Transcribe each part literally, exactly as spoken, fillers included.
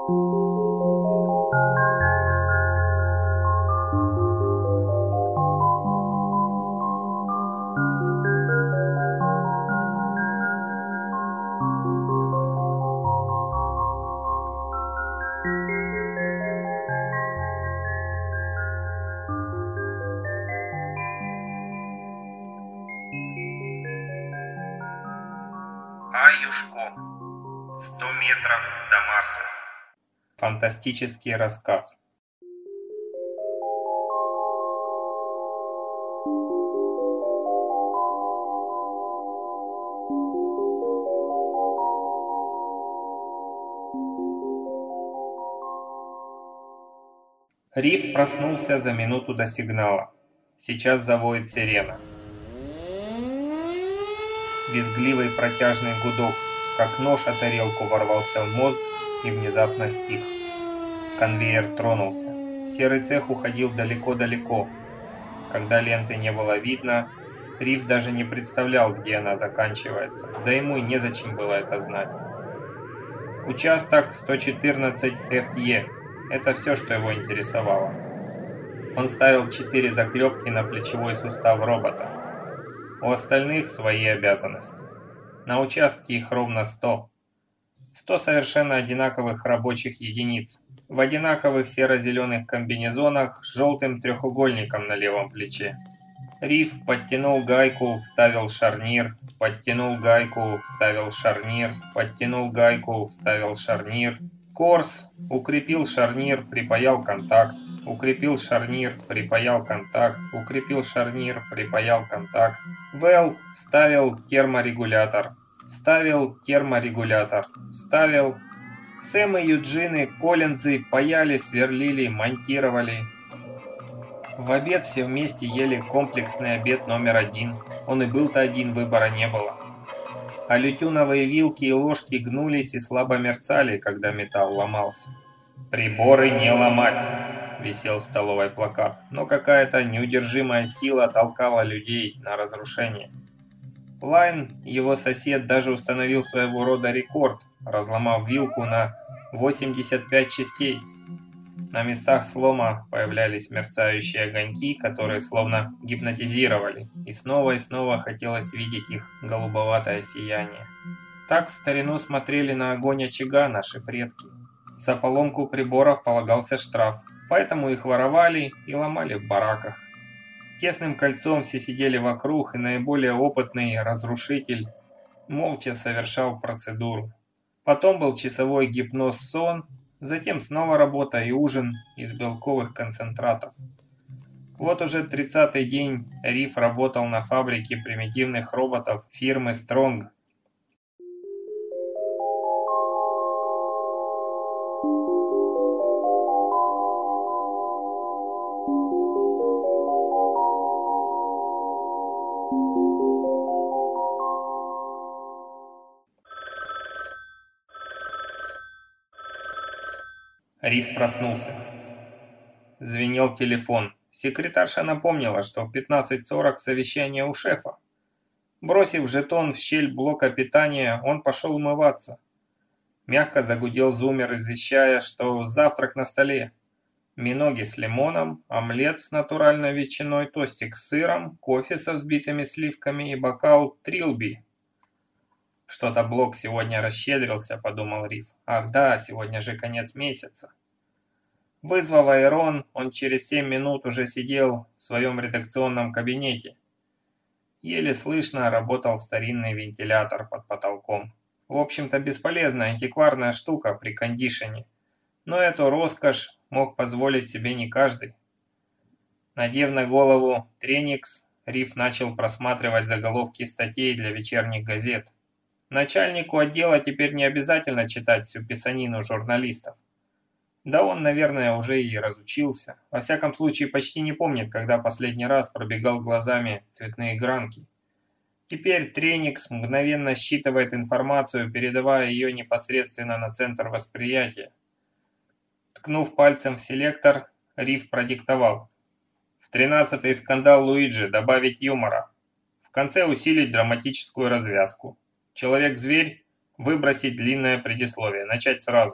Аюшко. Сто метров до Марса. Фантастический рассказ. Риф проснулся за минуту до сигнала. Сейчас завоет сирена. Визгливый протяжный гудок, как нож о тарелку, ворвался в мозг и внезапно стих. Конвейер тронулся. Серый цех уходил далеко-далеко. Когда ленты не было видно, Риф даже не представлял, где она заканчивается, да ему и незачем было это знать. Участок сто четырнадцать эф е – это все, что его интересовало. Он ставил четыре заклепки на плечевой сустав робота. У остальных свои обязанности. На участке их ровно сто. сто совершенно одинаковых рабочих единиц. В одинаковых серо-зеленых комбинезонах с желтым треугольником на левом плече. Риф подтянул гайку, вставил шарнир, подтянул гайку, вставил шарнир, подтянул гайку, вставил шарнир. Корс укрепил шарнир, припаял контакт. Укрепил шарнир, припаял контакт, укрепил шарнир, припаял контакт. Вэл вставил терморегулятор, вставил терморегулятор, вставил. Сэм и Юджины, Коллинзы паяли, сверлили, монтировали. В обед все вместе ели комплексный обед номер один. Он и был-то один, выбора не было. А лютюновые вилки и ложки гнулись и слабо мерцали, когда металл ломался. «Приборы не ломать!» висел в столовой плакат, но какая-то неудержимая сила толкала людей на разрушение. Лайн, его сосед, даже установил своего рода рекорд, разломав вилку на восемьдесят пять частей. На местах слома появлялись мерцающие огоньки, которые словно гипнотизировали, и снова и снова хотелось видеть их голубоватое сияние. Так в старину смотрели на огонь очага наши предки. За поломку приборов полагался штраф, поэтому их воровали и ломали в бараках. Тесным кольцом все сидели вокруг, и наиболее опытный разрушитель молча совершал процедуру. Потом был часовой гипноз-сон, затем снова работа и ужин из белковых концентратов. Вот уже тридцатый день Риф работал на фабрике примитивных роботов фирмы Стронг. Риф проснулся. Звенел телефон. Секретарша напомнила, что в пятнадцать сорок совещание у шефа. Бросив жетон в щель блока питания, он пошел умываться. Мягко загудел зуммер, извещая, что завтрак на столе. Миноги с лимоном, омлет с натуральной ветчиной, тостик с сыром, кофе со взбитыми сливками и бокал трилби. «Что-то блок сегодня расщедрился», — подумал Риф. «Ах да, сегодня же конец месяца». Вызвав Айрон, он через семь минут уже сидел в своем редакционном кабинете. Еле слышно работал старинный вентилятор под потолком. В общем-то, бесполезная антикварная штука при кондишене. Но эту роскошь мог позволить себе не каждый. Надев на голову треникс, Риф начал просматривать заголовки статей для вечерних газет. Начальнику отдела теперь не обязательно читать всю писанину журналистов. Да он, наверное, уже и разучился. Во всяком случае, почти не помнит, когда последний раз пробегал глазами цветные гранки. Теперь Треникс мгновенно считывает информацию, передавая ее непосредственно на центр восприятия. Ткнув пальцем в селектор, Риф продиктовал. В тринадцатый скандал Луиджи добавить юмора. В конце усилить драматическую развязку. Человек-зверь, выбросить длинное предисловие, начать сразу.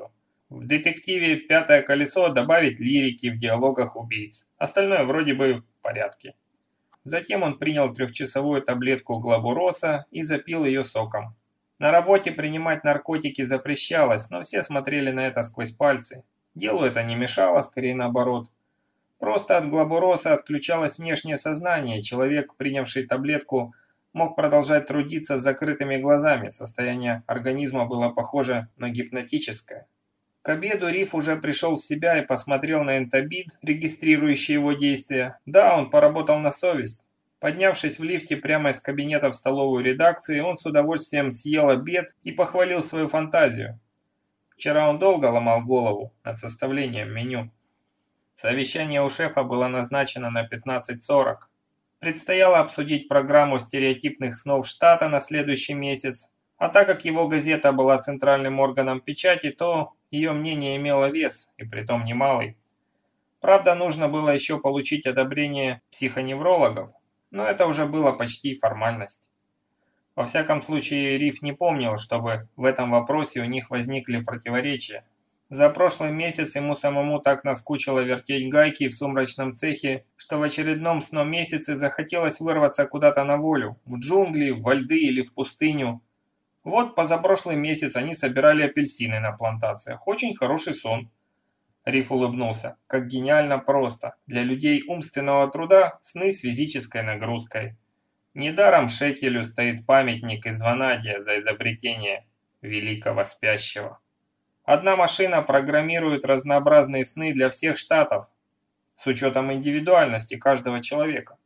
В детективе «Пятое колесо» добавить лирики в диалогах убийц. Остальное вроде бы в порядке. Затем он принял трехчасовую таблетку глабуроса и запил ее соком. На работе принимать наркотики запрещалось, но все смотрели на это сквозь пальцы. Делу это не мешало, скорее наоборот. Просто от глабуроса отключалось внешнее сознание, человек, принявший таблетку, мог продолжать трудиться с закрытыми глазами, состояние организма было похоже на гипнотическое. К обеду Риф уже пришел в себя и посмотрел на энтобид, регистрирующий его действия. Да, он поработал на совесть. Поднявшись в лифте прямо из кабинета в столовую редакции, он с удовольствием съел обед и похвалил свою фантазию. Вчера он долго ломал голову над составлением меню. Совещание у шефа было назначено на пятнадцать сорок. Предстояло обсудить программу стереотипных снов штата на следующий месяц, а так как его газета была центральным органом печати, то ее мнение имело вес, и притом немалый. Правда, нужно было еще получить одобрение психоневрологов, но это уже было почти формальность. Во всяком случае, Риф не помнил, чтобы в этом вопросе у них возникли противоречия. За прошлый месяц ему самому так наскучило вертеть гайки в сумрачном цехе, что в очередном сном месяце захотелось вырваться куда-то на волю, в джунгли, во льды или в пустыню. Вот позапрошлый месяц они собирали апельсины на плантациях. Очень хороший сон. Риф улыбнулся. Как гениально просто. Для людей умственного труда сны с физической нагрузкой. Недаром Шекелю стоит памятник из Ванадия за изобретение великого спящего. Одна машина программирует разнообразные сны для всех штатов, с учетом индивидуальности каждого человека.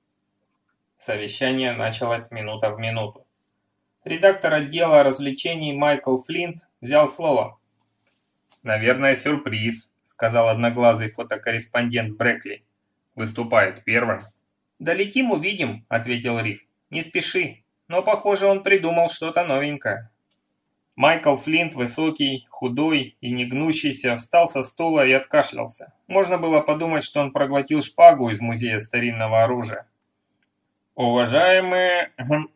Совещание началось минута в минуту. Редактор отдела развлечений Майкл Флинт взял слово. «Наверное, сюрприз», — сказал одноглазый фотокорреспондент Брекли. «Выступает первым». «Долетим, увидим», — ответил Риф. «Не спеши, но, похоже, он придумал что-то новенькое». Майкл Флинт, высокий, худой и негнущийся, встал со стула и откашлялся. Можно было подумать, что он проглотил шпагу из музея старинного оружия. «Уважаемые...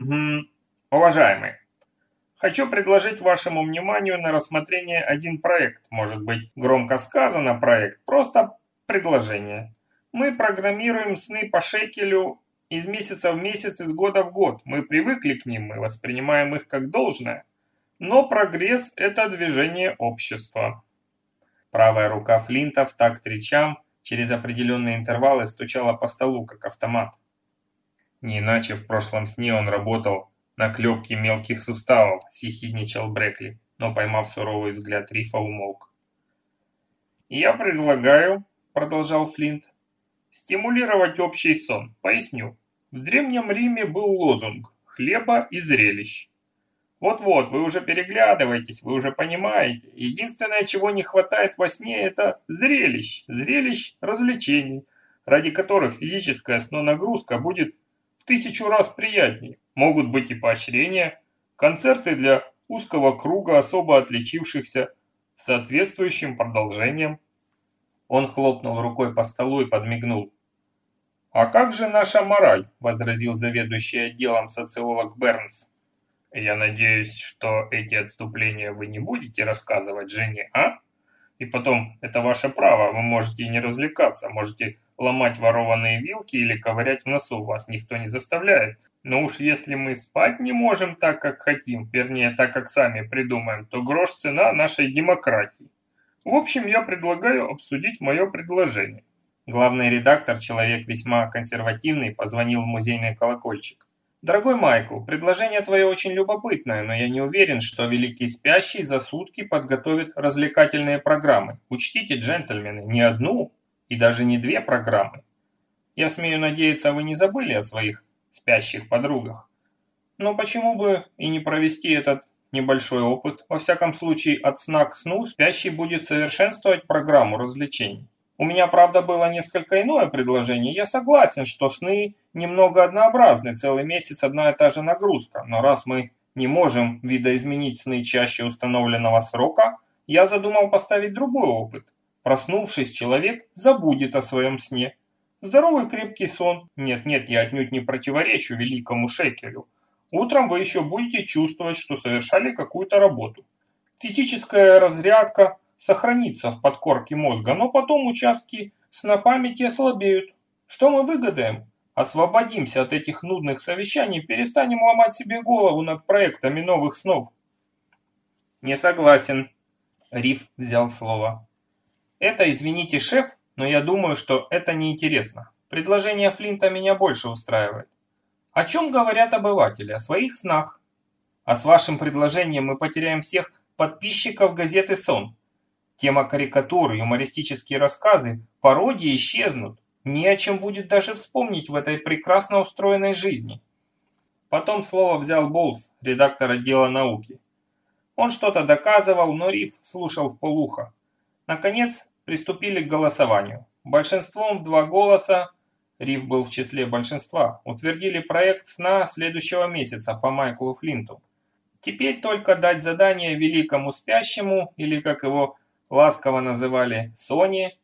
уважаемые, хочу предложить вашему вниманию на рассмотрение один проект. Может быть, громко сказано проект, просто предложение. Мы программируем сны по Шекелю из месяца в месяц, из года в год. Мы привыкли к ним, мы воспринимаем их как должное. Но прогресс – это движение общества». Правая рука Флинта в такт речам через определенные интервалы стучала по столу, как автомат. Не иначе в прошлом сне он работал на клепке мелких суставов, съехидничал Брекли, но, поймав суровый взгляд Рифа, умолк. «Я предлагаю, – продолжал Флинт, – стимулировать общий сон. Поясню. В Древнем Риме был лозунг «хлеба и зрелищ». Вот-вот, вы уже переглядываетесь, вы уже понимаете. Единственное, чего не хватает во сне, это зрелищ, зрелищ развлечений, ради которых физическая снонагрузка будет в тысячу раз приятнее. Могут быть и поощрения, концерты для узкого круга особо отличившихся с соответствующим продолжением. Он хлопнул рукой по столу и подмигнул. «А как же наша мораль?» – возразил заведующий отделом социолог Бернс. «Я надеюсь, что эти отступления вы не будете рассказывать жене, а? И потом, это ваше право, вы можете и не развлекаться, можете ломать ворованные вилки или ковырять в носу, вас никто не заставляет. Но уж если мы спать не можем так, как хотим, вернее, так, как сами придумаем, то грош цена нашей демократии. В общем, я предлагаю обсудить мое предложение». Главный редактор, человек весьма консервативный, позвонил в музейный колокольчик. «Дорогой Майкл, предложение твое очень любопытное, но я не уверен, что Великий Спящий за сутки подготовит развлекательные программы. Учтите, джентльмены, не одну и даже не две программы. Я смею надеяться, вы не забыли о своих спящих подругах. Но почему бы и не провести этот небольшой опыт? Во всяком случае, от сна к сну спящий будет совершенствовать программу развлечений. У меня, правда, было несколько иное предложение. Я согласен, что сны немного однообразны, целый месяц одна и та же нагрузка. Но раз мы не можем видоизменить сны чаще установленного срока, я задумал поставить другой опыт. Проснувшись, человек забудет о своем сне. Здоровый крепкий сон. Нет-нет, я отнюдь не противоречу великому Шекелю. Утром вы еще будете чувствовать, что совершали какую-то работу. Физическая разрядка, сохранится в подкорке мозга, но потом участки сна памяти ослабеют. Что мы выгадаем? Освободимся от этих нудных совещаний, перестанем ломать себе голову над проектами новых снов. Не согласен. Риф взял слово. Это, извините, шеф, но я думаю, что это неинтересно. Предложение Флинта меня больше устраивает. О чем говорят обыватели? О своих снах. А с вашим предложением мы потеряем всех подписчиков газеты «Сон». Тема карикатур, юмористические рассказы, пародии исчезнут. Не о чем будет даже вспомнить в этой прекрасно устроенной жизни. Потом слово взял Болс, редактор отдела науки. Он что-то доказывал, но Риф слушал вполуха. Наконец, приступили к голосованию. Большинством в два голоса, Риф был в числе большинства, утвердили проект сна следующего месяца по Майклу Флинту. Теперь только дать задание великому спящему, или как его ласково называли, Соне,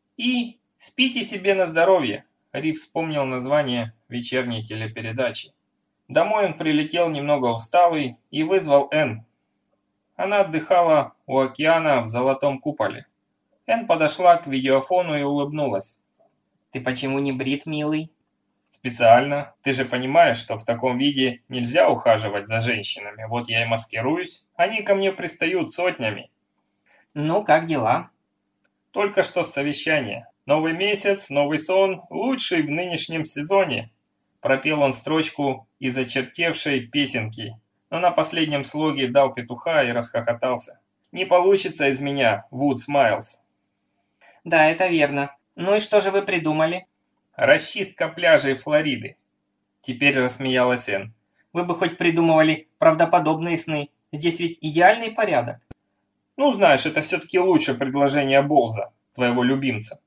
и спите себе на здоровье. Риф вспомнил название вечерней телепередачи. Домой он прилетел немного усталый и вызвал Энн. Она отдыхала у океана в золотом куполе. Энн подошла к видеофону и улыбнулась. «Ты почему не брит, милый?» «Специально. Ты же понимаешь, что в таком виде нельзя ухаживать за женщинами. Вот я и маскируюсь. Они ко мне пристают сотнями». «Ну, как дела?» «Только что с совещания. Новый месяц, новый сон, лучший в нынешнем сезоне». Пропел он строчку из очертевшей песенки, но на последнем слоге дал петуха и расхохотался. «Не получится из меня, Вуд Смайлз». «Да, это верно. Ну и что же вы придумали?» «Расчистка пляжей Флориды». Теперь рассмеялась Энн. «Вы бы хоть придумывали правдоподобные сны. Здесь ведь идеальный порядок». «Ну, знаешь, это все-таки лучше предложение Болза, твоего любимца».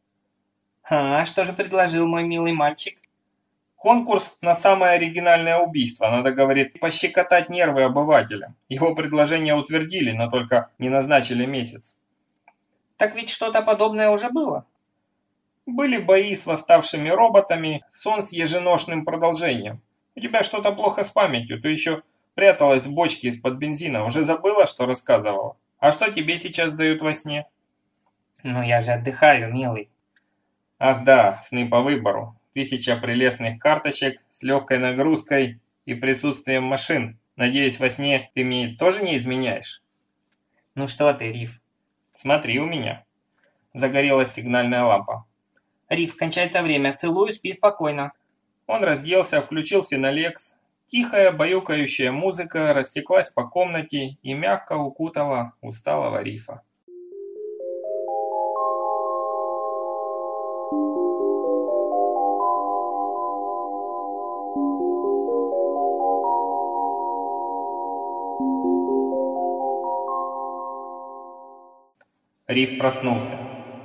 «А что же предложил мой милый мальчик?» «Конкурс на самое оригинальное убийство. Надо, говорит, пощекотать нервы обывателям. Его предложение утвердили, но только не назначили месяц». «Так ведь что-то подобное уже было». «Были бои с восставшими роботами, сон с еженошным продолжением. У тебя что-то плохо с памятью, ты еще пряталась в бочке из-под бензина. Уже забыла, что рассказывала? А что тебе сейчас дают во сне?» «Ну я же отдыхаю, милый». «Ах да, сны по выбору. Тысяча прелестных карточек с легкой нагрузкой и присутствием машин. Надеюсь, во сне ты мне тоже не изменяешь?» «Ну что ты, Риф?» «Смотри у меня». Загорелась сигнальная лампа. «Риф, кончается время. Целую, спи спокойно». Он разделся, включил фенолекс. Тихая, баюкающая музыка растеклась по комнате и мягко укутала усталого Рифа. Риф проснулся.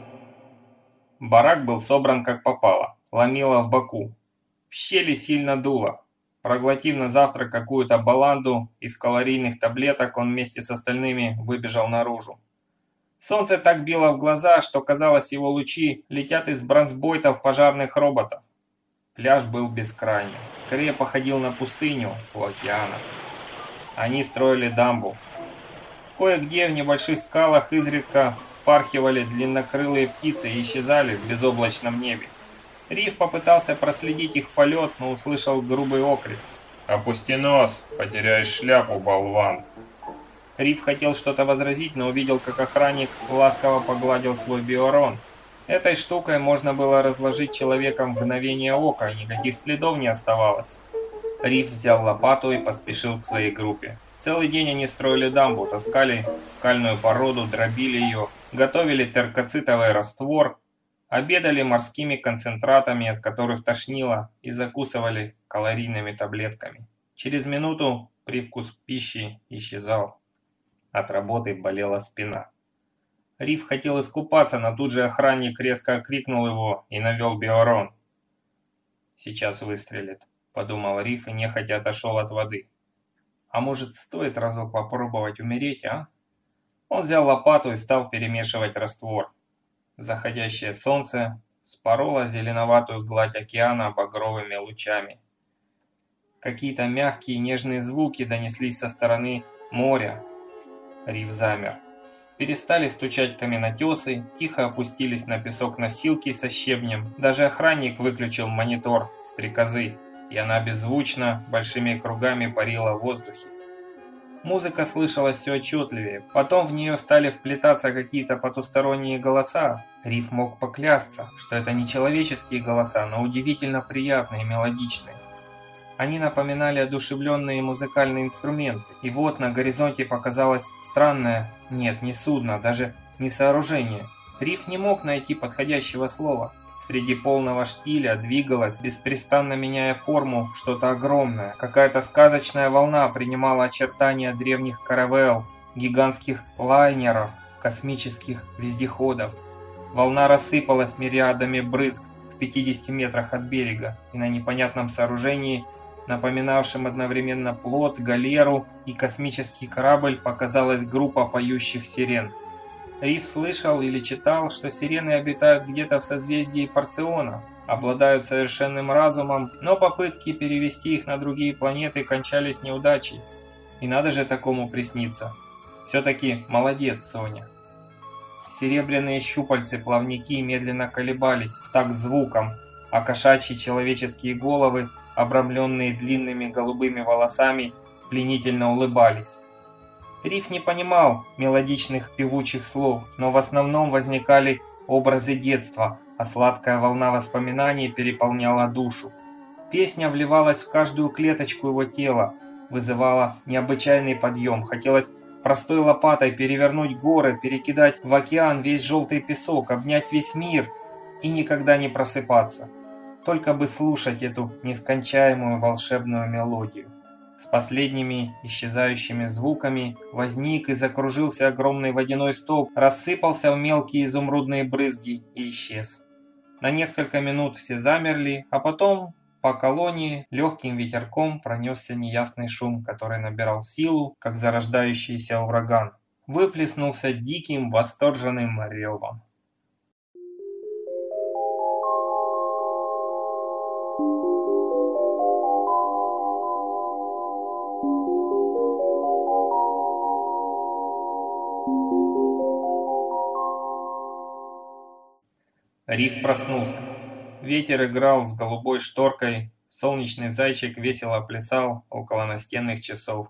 Барак был собран как попало, ломило в боку. В щели сильно дуло. Проглотив на завтрак какую-то баланду из калорийных таблеток, он вместе с остальными выбежал наружу. Солнце так било в глаза, что казалось, его лучи летят из бронзбойтов пожарных роботов. Пляж был бескрайним, скорее походил на пустыню у океана. Они строили дамбу. Кое-где в небольших скалах изредка вспархивали длиннокрылые птицы и исчезали в безоблачном небе. Риф попытался проследить их полет, но услышал грубый окрик. «Опусти нос, потеряешь шляпу, болван!» Риф хотел что-то возразить, но увидел, как охранник ласково погладил свой биорон. Этой штукой можно было разложить человека в мгновение ока, и никаких следов не оставалось. Риф взял лопату и поспешил к своей группе. Целый день они строили дамбу, таскали скальную породу, дробили ее, готовили теркоцитовый раствор, обедали морскими концентратами, от которых тошнило, и закусывали калорийными таблетками. Через минуту привкус пищи исчезал. От работы болела спина. Риф хотел искупаться, но тут же охранник резко окрикнул его и навел биорон. «Сейчас выстрелит», — подумал Риф и нехотя отошел от воды. «А может, стоит разок попробовать умереть, а?» Он взял лопату и стал перемешивать раствор. Заходящее солнце спороло зеленоватую гладь океана багровыми лучами. Какие-то мягкие нежные звуки донеслись со стороны моря. Риф замер. Перестали стучать каменотесы, тихо опустились на песок носилки со щебнем. Даже охранник выключил монитор стрекозы, и она беззвучно, большими кругами парила в воздухе. Музыка слышалась все отчетливее, потом в нее стали вплетаться какие-то потусторонние голоса. Риф мог поклясться, что это не человеческие голоса, но удивительно приятные и мелодичные. Они напоминали одушевленные музыкальные инструменты, и вот на горизонте показалось странное, нет, не судно, даже не сооружение. Риф не мог найти подходящего слова. Среди полного штиля двигалось, беспрестанно меняя форму, что-то огромное. Какая-то сказочная волна принимала очертания древних каравелл, гигантских лайнеров, космических вездеходов. Волна рассыпалась мириадами брызг в пятидесяти метрах от берега, и на непонятном сооружении, напоминавшем одновременно плот, галеру и космический корабль, показалась группа поющих сирен. Риф слышал или читал, что сирены обитают где-то в созвездии Порциона, обладают совершенным разумом, но попытки перевести их на другие планеты кончались неудачей. И надо же такому присниться. Все-таки молодец, Соня. Серебряные щупальцы-плавники медленно колебались в такт звуком, а кошачьи человеческие головы, обрамленные длинными голубыми волосами, пленительно улыбались. Риф не понимал мелодичных певучих слов, но в основном возникали образы детства, а сладкая волна воспоминаний переполняла душу. Песня вливалась в каждую клеточку его тела, вызывала необычайный подъем. Хотелось простой лопатой перевернуть горы, перекидать в океан весь желтый песок, обнять весь мир и никогда не просыпаться. Только бы слушать эту нескончаемую волшебную мелодию. С последними исчезающими звуками возник и закружился огромный водяной столб, рассыпался в мелкие изумрудные брызги и исчез. На несколько минут все замерли, а потом по колонии легким ветерком пронесся неясный шум, который набирал силу, как зарождающийся ураган. Выплеснулся диким восторженным ревом. Риф проснулся. Ветер играл с голубой шторкой, солнечный зайчик весело плясал около настенных часов.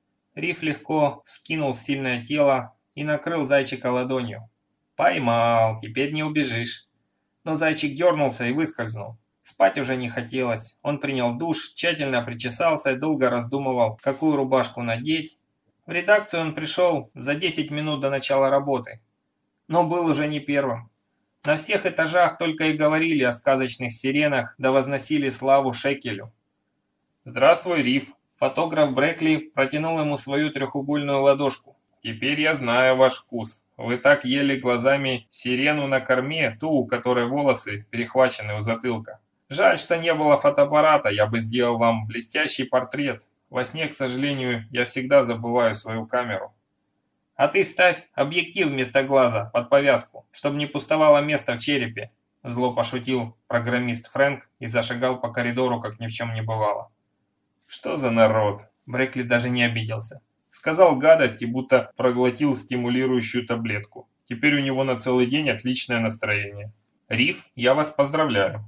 Риф легко вскинул сильное тело и накрыл зайчика ладонью. «Поймал, теперь не убежишь». Но зайчик дернулся и выскользнул. Спать уже не хотелось. Он принял душ, тщательно причесался и долго раздумывал, какую рубашку надеть. В редакцию он пришел за десять минут до начала работы, но был уже не первым. На всех этажах только и говорили о сказочных сиренах, да возносили славу Шекелю. «Здравствуй, Риф!» Фотограф Брекли протянул ему свою трехугольную ладошку. «Теперь я знаю ваш вкус. Вы так ели глазами сирену на корме, ту, у которой волосы перехвачены у затылка. Жаль, что не было фотоаппарата, я бы сделал вам блестящий портрет. Во сне, к сожалению, я всегда забываю свою камеру». «А ты вставь объектив вместо глаза под повязку, чтобы не пустовало место в черепе», зло пошутил программист Фрэнк и зашагал по коридору, как ни в чем не бывало. «Что за народ?» Брекли даже не обиделся. Сказал гадость и будто проглотил стимулирующую таблетку. Теперь у него на целый день отличное настроение. «Риф, я вас поздравляю».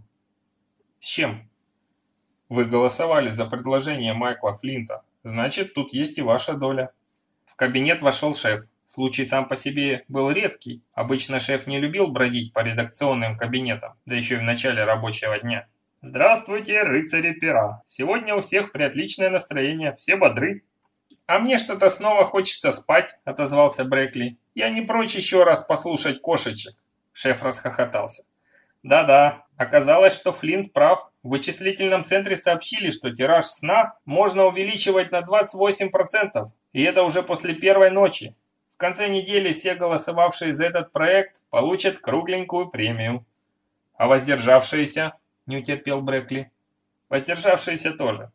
«С чем?» «Вы голосовали за предложение Майкла Флинта. Значит, тут есть и ваша доля». В кабинет вошел шеф. Случай сам по себе был редкий. Обычно шеф не любил бродить по редакционным кабинетам, да еще и в начале рабочего дня. «Здравствуйте, рыцари пера. Сегодня у всех приотличное настроение, все бодры». «А мне что-то снова хочется спать», — отозвался Брекли. «Я не прочь еще раз послушать кошечек». Шеф расхохотался. «Да-да, оказалось, что Флинт прав. В вычислительном центре сообщили, что тираж сна можно увеличивать на двадцать восемь процентов, и это уже после первой ночи. В конце недели все голосовавшие за этот проект получат кругленькую премию». «А воздержавшиеся?» – не утерпел Брекли. «Воздержавшиеся тоже.